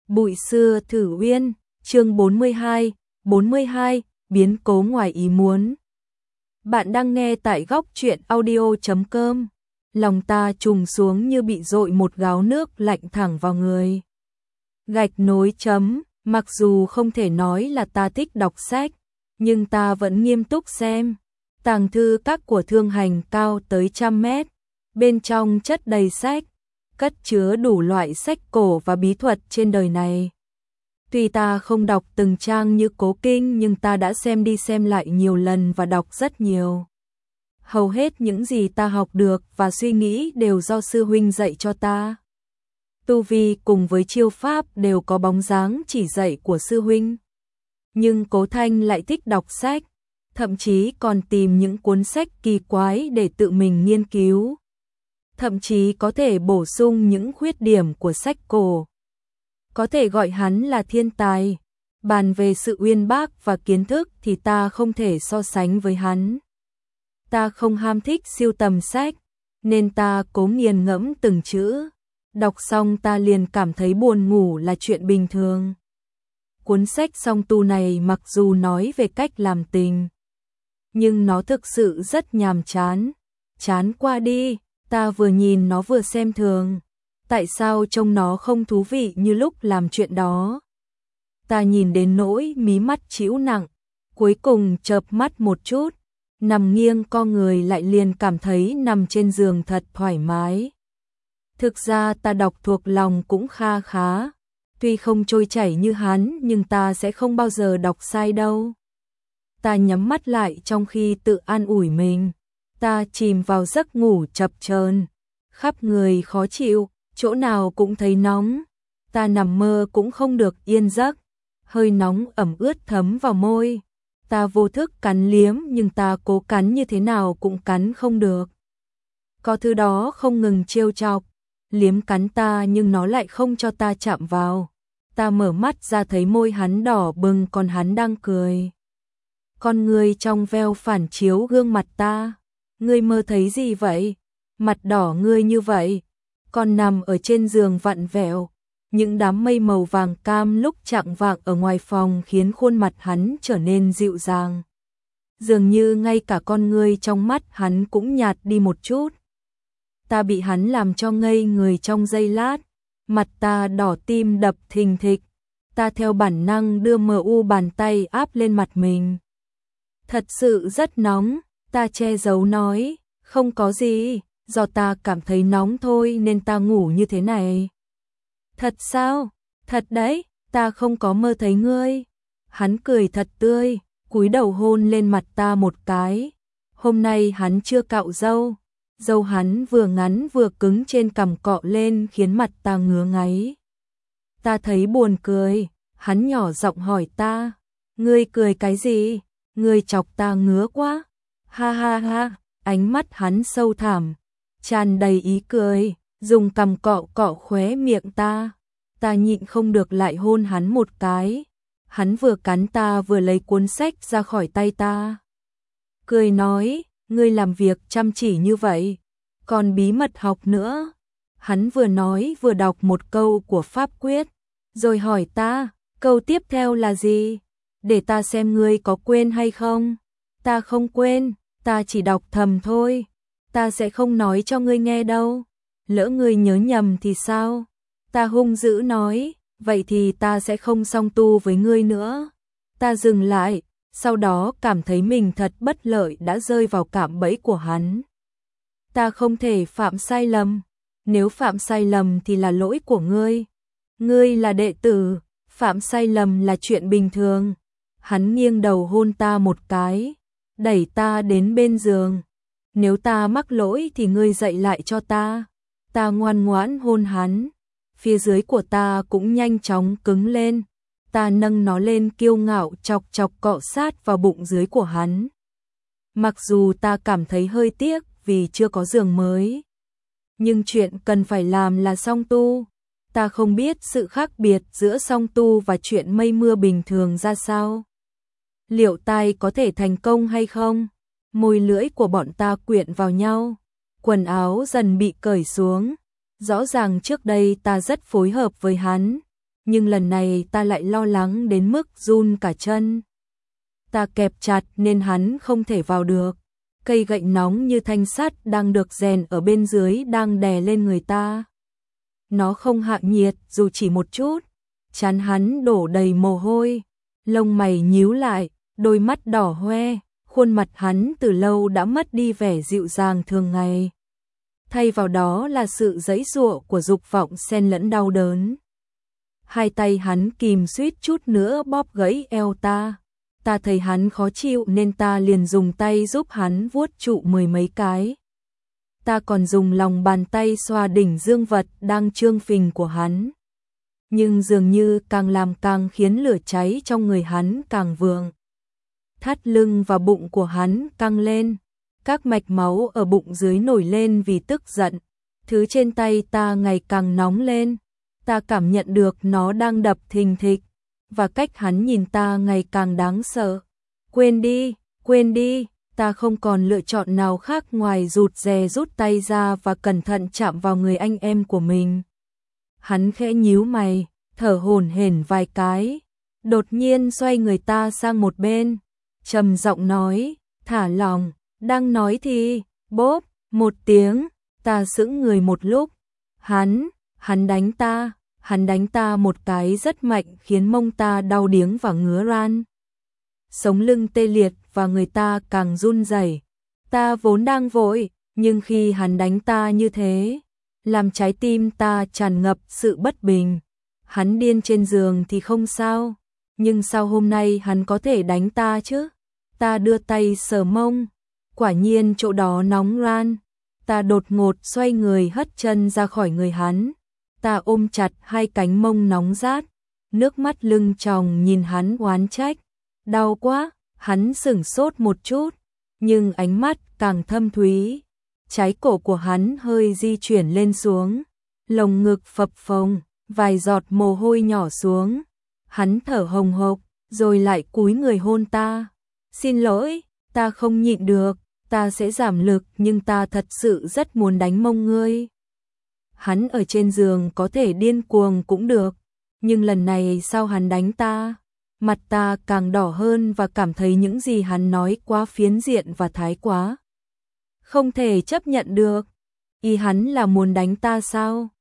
Bụi xưa thử uyên, chương 42, biến cố ngoài ý muốn. Bạn đang nghe tại góc truyện audio.com. Lòng ta trùng xuống như bị dội một gáo nước lạnh thẳng vào người. Gạch nối chấm, mặc dù không thể nói là ta thích đọc sách, nhưng ta vẫn nghiêm túc xem. Tàng thư các của Thương Hành cao tới 100 mét, bên trong chất đầy sách, cất chứa đủ loại sách cổ và bí thuật trên đời này. Tuy ta không đọc từng trang như Cố Kinh nhưng ta đã xem đi xem lại nhiều lần và đọc rất nhiều. Hầu hết những gì ta học được và suy nghĩ đều do sư huynh dạy cho ta. Tu vi cùng với chiêu pháp đều có bóng dáng chỉ dạy của sư huynh. Nhưng Cố Thanh lại thích đọc sách, thậm chí còn tìm những cuốn sách kỳ quái để tự mình nghiên cứu. Thậm chí có thể bổ sung những khuyết điểm của sách cổ. Có thể gọi hắn là thiên tài. Bàn về sự uyên bác và kiến thức thì ta không thể so sánh với hắn. Ta không ham thích sưu tầm sách, nên ta cố nghiền ngẫm từng chữ. Đọc xong ta liền cảm thấy buồn ngủ là chuyện bình thường. Cuốn sách song tu này mặc dù nói về cách làm tình, nhưng nó thực sự rất nhàm chán. Chán qua đi, ta vừa nhìn nó vừa xem thường. Tại sao trông nó không thú vị như lúc làm chuyện đó? Ta nhìn đến nỗi mí mắt chĩu nặng, cuối cùng chợp mắt một chút, nằm nghiêng co người lại liền cảm thấy nằm trên giường thật thoải mái. Thực ra ta đọc thuộc lòng cũng kha khá, tuy không trôi chảy như hắn nhưng ta sẽ không bao giờ đọc sai đâu. Ta nhắm mắt lại trong khi tự an ủi mình, ta chìm vào giấc ngủ chập chờn, khắp người khó chịu, chỗ nào cũng thấy nóng, ta nằm mơ cũng không được yên giấc, hơi nóng ẩm ướt thấm vào môi. Ta vô thức cắn liếm nhưng ta cố cắn như thế nào cũng cắn không được. Có thứ đó không ngừng trêu chọc, liếm cắn ta nhưng nó lại không cho ta chạm vào. Ta mở mắt ra thấy môi hắn đỏ bừng còn hắn đang cười. Con người trong veo phản chiếu gương mặt ta. Ngươi mơ thấy gì vậy? Mặt đỏ ngươi như vậy. Còn nằm ở trên giường vặn vẹo. Những đám mây màu vàng cam lúc chạng vạng ở ngoài phòng khiến khuôn mặt hắn trở nên dịu dàng. Dường như ngay cả con ngươi trong mắt hắn cũng nhạt đi một chút. Ta bị hắn làm cho ngây người trong giây lát. Mặt ta đỏ tim đập thình thịch. Ta theo bản năng đưa mờ u bàn tay áp lên mặt mình. Thật sự rất nóng, ta che giấu nói, không có gì, do ta cảm thấy nóng thôi nên ta ngủ như thế này. Thật sao? Thật đấy, ta không có mơ thấy ngươi. Hắn cười thật tươi, cúi đầu hôn lên mặt ta một cái. Hôm nay hắn chưa cạo râu, râu hắn vừa ngắn vừa cứng trên cằm cọ lên khiến mặt ta ngứa ngáy. Ta thấy buồn cười, hắn nhỏ giọng hỏi ta, ngươi cười cái gì? Ngươi chọc ta ngứa quá. Ha ha ha, ánh mắt hắn sâu thẳm, tràn đầy ý cười, dùng cằm cọ cọ khóe miệng ta. Ta nhịn không được lại hôn hắn một cái. Hắn vừa cắn ta vừa lấy cuốn sách ra khỏi tay ta. Cười nói, ngươi làm việc chăm chỉ như vậy, còn bí mật học nữa. Hắn vừa nói vừa đọc một câu của pháp quyết, rồi hỏi ta, câu tiếp theo là gì? Để ta xem ngươi có quên hay không. Ta không quên, ta chỉ đọc thầm thôi. Ta sẽ không nói cho ngươi nghe đâu. Lỡ ngươi nhớ nhầm thì sao? Ta hung dữ nói, vậy thì ta sẽ không song tu với ngươi nữa. Ta dừng lại, sau đó cảm thấy mình thật bất lợi đã rơi vào cạm bẫy của hắn. Ta không thể phạm sai lầm. Nếu phạm sai lầm thì là lỗi của ngươi. Ngươi là đệ tử, phạm sai lầm là chuyện bình thường. Hắn nghiêng đầu hôn ta một cái, đẩy ta đến bên giường. Nếu ta mắc lỗi thì ngươi dạy lại cho ta. Ta ngoan ngoãn hôn hắn. Phía dưới của ta cũng nhanh chóng cứng lên. Ta nâng nó lên kiêu ngạo chọc chọc cọ sát vào bụng dưới của hắn. Mặc dù ta cảm thấy hơi tiếc vì chưa có giường mới, nhưng chuyện cần phải làm là song tu. Ta không biết sự khác biệt giữa song tu và chuyện mây mưa bình thường ra sao. Liệu tai có thể thành công hay không? Môi lưỡi của bọn ta quyện vào nhau. Quần áo dần bị cởi xuống. Rõ ràng trước đây ta rất phối hợp với hắn, nhưng lần này ta lại lo lắng đến mức run cả chân. Ta kẹp chặt nên hắn không thể vào được. Cây gậy nóng như thanh sắt đang được rèn ở bên dưới đang đè lên người ta. Nó không hạ nhiệt dù chỉ một chút. Trán hắn đổ đầy mồ hôi, lông mày nhíu lại, đôi mắt đỏ hoe, khuôn mặt hắn từ lâu đã mất đi vẻ dịu dàng thường ngày. Thay vào đó là sự giãy giụa của dục vọng xen lẫn đau đớn. Hai tay hắn kìm suýt chút nữa bóp gãy eo ta. Ta thấy hắn khó chịu nên ta liền dùng tay giúp hắn vuốt trụ mười mấy cái. Ta còn dùng lòng bàn tay xoa đỉnh dương vật đang trương phình của hắn. Nhưng dường như càng làm càng khiến lửa cháy trong người hắn càng vượng. Thắt lưng và bụng của hắn căng lên. Các mạch máu ở bụng dưới nổi lên vì tức giận. Thứ trên tay ta ngày càng nóng lên. Ta cảm nhận được nó đang đập thình thịch. Và cách hắn nhìn ta ngày càng đáng sợ. Quên đi, ta không còn lựa chọn nào khác ngoài rụt rè rút tay ra và cẩn thận chạm vào người anh em của mình. Hắn khẽ nhíu mày, thở hổn hển vài cái, đột nhiên xoay người ta sang một bên, trầm giọng nói, thả lỏng, đang nói thì, bốp, một tiếng, ta sững người một lúc. Hắn đánh ta một cái rất mạnh khiến mông ta đau điếng và ngứa ran. Sống lưng tê liệt và người ta càng run rẩy. Ta vốn đang vội, nhưng khi hắn đánh ta như thế, làm trái tim ta tràn ngập sự bất bình. Hắn điên trên giường thì không sao, nhưng sao hôm nay hắn có thể đánh ta chứ? Ta đưa tay sờ mông, quả nhiên chỗ đó nóng ran. Ta đột ngột xoay người hất chân ra khỏi người hắn. Ta ôm chặt hai cánh mông nóng rát, nước mắt lưng tròng nhìn hắn oán trách. Đau quá, hắn sửng sốt một chút, nhưng ánh mắt càng thâm thúy. Trái cổ của hắn hơi di chuyển lên xuống, lồng ngực phập phồng, vài giọt mồ hôi nhỏ xuống. Hắn thở hồng hộc, rồi lại cúi người hôn ta. Xin lỗi, ta không nhịn được, ta sẽ giảm lực nhưng ta thật sự rất muốn đánh mông ngươi. Hắn ở trên giường có thể điên cuồng cũng được, nhưng lần này sao hắn đánh ta? Mặt ta càng đỏ hơn và cảm thấy những gì hắn nói quá phiến diện và thái quá. Không thể chấp nhận được. Ý hắn là muốn đánh ta sao?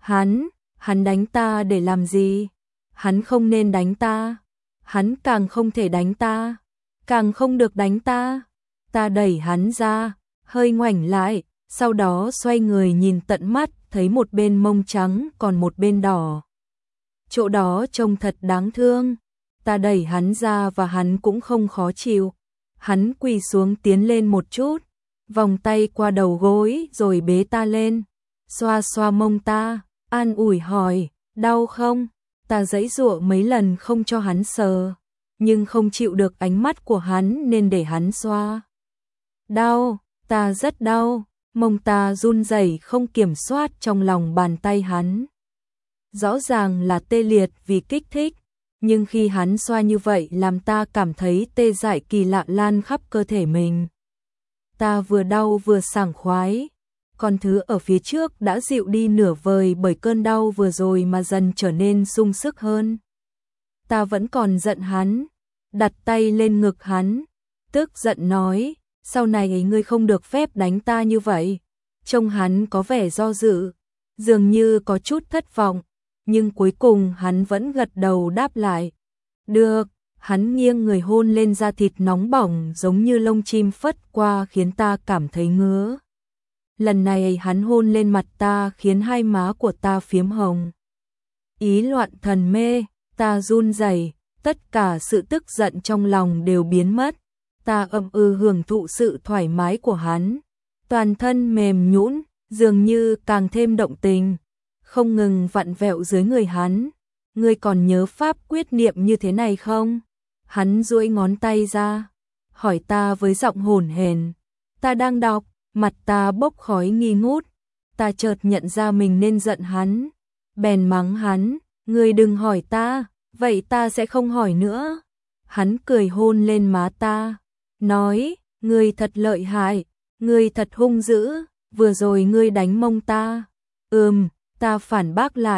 Hắn đánh ta để làm gì? Hắn không nên đánh ta. Hắn càng không thể đánh ta. Càng không được đánh ta. Ta đẩy hắn ra, hơi ngoảnh lại, sau đó xoay người nhìn tận mắt, thấy một bên mông trắng còn một bên đỏ. Chỗ đó trông thật đáng thương. Ta đẩy hắn ra và hắn cũng không khó chịu. Hắn quỳ xuống tiến lên một chút, vòng tay qua đầu gối rồi bế ta lên, xoa xoa mông ta, an ủi hỏi, đau không? Ta giãy giụa mấy lần không cho hắn sờ, nhưng không chịu được ánh mắt của hắn nên để hắn xoa. Đau, ta rất đau, mông ta run rẩy không kiểm soát trong lòng bàn tay hắn. Rõ ràng là tê liệt vì kích thích, nhưng khi hắn xoa như vậy làm ta cảm thấy tê dại kỳ lạ lan khắp cơ thể mình. Ta vừa đau vừa sảng khoái, còn thứ ở phía trước đã dịu đi nửa vời bởi cơn đau vừa rồi mà dần trở nên sung sức hơn. Ta vẫn còn giận hắn, đặt tay lên ngực hắn, tức giận nói, sau này ngươi không được phép đánh ta như vậy. Trông hắn có vẻ do dự, dường như có chút thất vọng, nhưng cuối cùng hắn vẫn gật đầu đáp lại. Được, hắn nghiêng người hôn lên da thịt nóng bỏng giống như lông chim phất qua khiến ta cảm thấy ngứa. Lần này hắn hôn lên mặt ta khiến hai má của ta phiếm hồng. Ý loạn thần mê, ta run rẩy, tất cả sự tức giận trong lòng đều biến mất. Ta hưởng thụ sự thoải mái của hắn, toàn thân mềm nhũn, dường như càng thêm động tình, không ngừng vặn vẹo dưới người hắn. Ngươi còn nhớ pháp quyết niệm như thế này không? Hắn duỗi ngón tay ra, hỏi ta với giọng hổn hển. Ta đang đọc, mặt ta bốc khói nghi ngút. Ta chợt nhận ra mình nên giận hắn, bèn mắng hắn, ngươi đừng hỏi ta, vậy ta sẽ không hỏi nữa. Hắn cười hôn lên má ta, nói, ngươi thật lợi hại, ngươi thật hung dữ, vừa rồi ngươi đánh mông ta. Ta phản bác lại,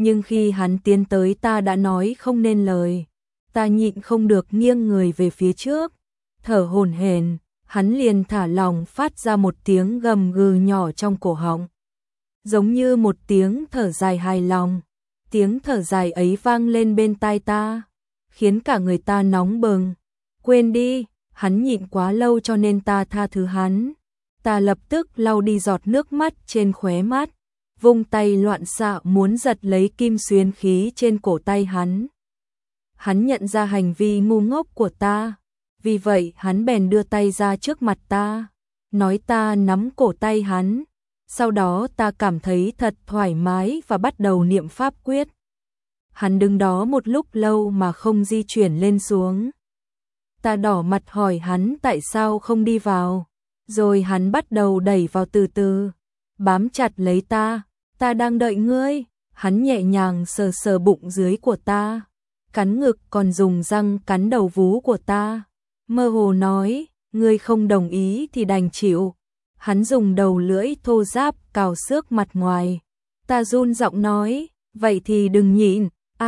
Nhưng khi hắn tiến tới ta đã nói không nên lời. Ta nhịn không được nghiêng người về phía trước, thở hổn hển, hắn liền thả lỏng phát ra một tiếng gầm gừ nhỏ trong cổ họng. Giống như một tiếng thở dài hài lòng. Tiếng thở dài ấy vang lên bên tai ta, khiến cả người ta nóng bừng. Quên đi, hắn nhịn quá lâu cho nên ta tha thứ hắn. Ta lập tức lau đi giọt nước mắt trên khóe mắt, vung tay loạn xạ muốn giật lấy kim xuyến khí trên cổ tay hắn. Hắn nhận ra hành vi ngu ngốc của ta, vì vậy hắn bèn đưa tay ra trước mặt ta, nói ta nắm cổ tay hắn. Sau đó ta cảm thấy thật thoải mái và bắt đầu niệm pháp quyết. Hắn đứng đó một lúc lâu mà không di chuyển lên xuống. Ta đỏ mặt hỏi hắn tại sao không đi vào, rồi hắn bắt đầu đẩy vào từ từ, bám chặt lấy ta. Ta đang đợi ngươi. Hắn nhẹ nhàng sờ sờ bụng dưới của ta, cắn ngực còn dùng răng cắn đầu vú của ta. Mơ hồ nói, ngươi không đồng ý thì đành chịu. Hắn dùng đầu lưỡi thô ráp cào xước mặt ngoài. Ta run giọng nói, vậy thì đừng nhịn.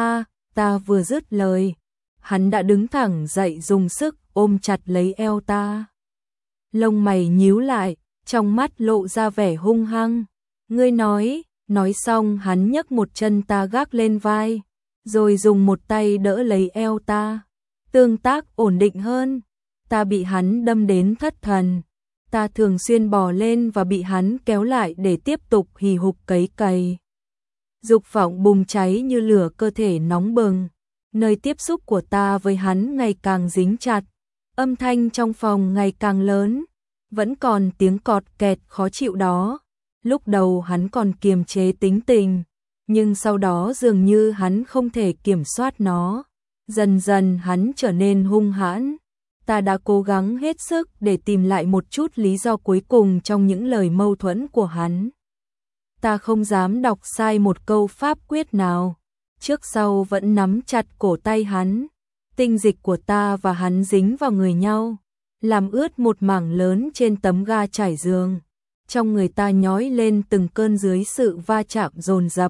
Ta vừa dứt lời, hắn đã đứng thẳng dậy dùng sức ôm chặt lấy eo ta. Lông mày nhíu lại, trong mắt lộ ra vẻ hung hăng. Ngươi nói xong hắn nhấc một chân ta gác lên vai, rồi dùng một tay đỡ lấy eo ta. Tương tác ổn định hơn, ta bị hắn đâm đến thất thần. Ta thường xuyên bò lên và bị hắn kéo lại để tiếp tục hì hục cấy cày. Dục vọng bùng cháy như lửa, cơ thể nóng bừng. Nơi tiếp xúc của ta với hắn ngày càng dính chặt. Âm thanh trong phòng ngày càng lớn. Vẫn còn tiếng cọt kẹt khó chịu đó. Lúc đầu hắn còn kiềm chế tính tình, nhưng sau đó dường như hắn không thể kiểm soát nó. Dần dần hắn trở nên hung hãn. Ta đã cố gắng hết sức để tìm lại một chút lý do cuối cùng trong những lời mâu thuẫn của hắn. Ta không dám đọc sai một câu pháp quyết nào. Trước sau vẫn nắm chặt cổ tay hắn. Tinh dịch của ta và hắn dính vào người nhau, làm ướt một mảng lớn trên tấm ga trải giường. Trong người ta nhói lên từng cơn dưới sự va chạm dồn dập.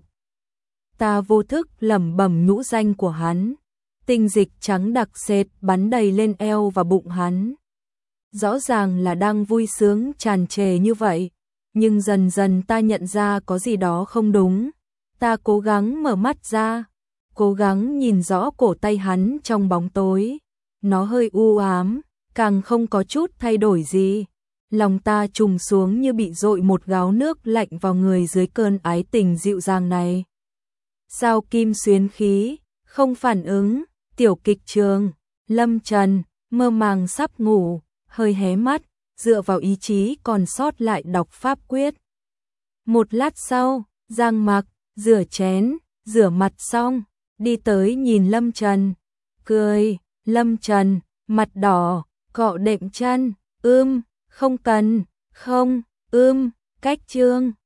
Ta vô thức lẩm bẩm nhũ danh của hắn. Tinh dịch trắng đặc sệt bắn đầy lên eo và bụng hắn. Rõ ràng là đang vui sướng tràn trề như vậy, nhưng dần dần ta nhận ra có gì đó không đúng. Ta cố gắng mở mắt ra, cố gắng nhìn rõ cổ tay hắn trong bóng tối. Nó hơi u ám, càng không có chút thay đổi gì. Lòng ta trùng xuống như bị dội một gáo nước lạnh vào người dưới cơn ái tình dịu dàng này. Sao kim xuyến khí không phản ứng. Tiểu kịch trường, Lâm Trần, mơ màng sắp ngủ, hơi hé mắt, dựa vào ý chí còn sót lại đọc pháp quyết. Một lát sau, Giang Mặc, rửa chén, rửa mặt xong, đi tới nhìn Lâm Trần, cười. Lâm Trần, mặt đỏ, cọ đệm chân, không cần, không, cách chương.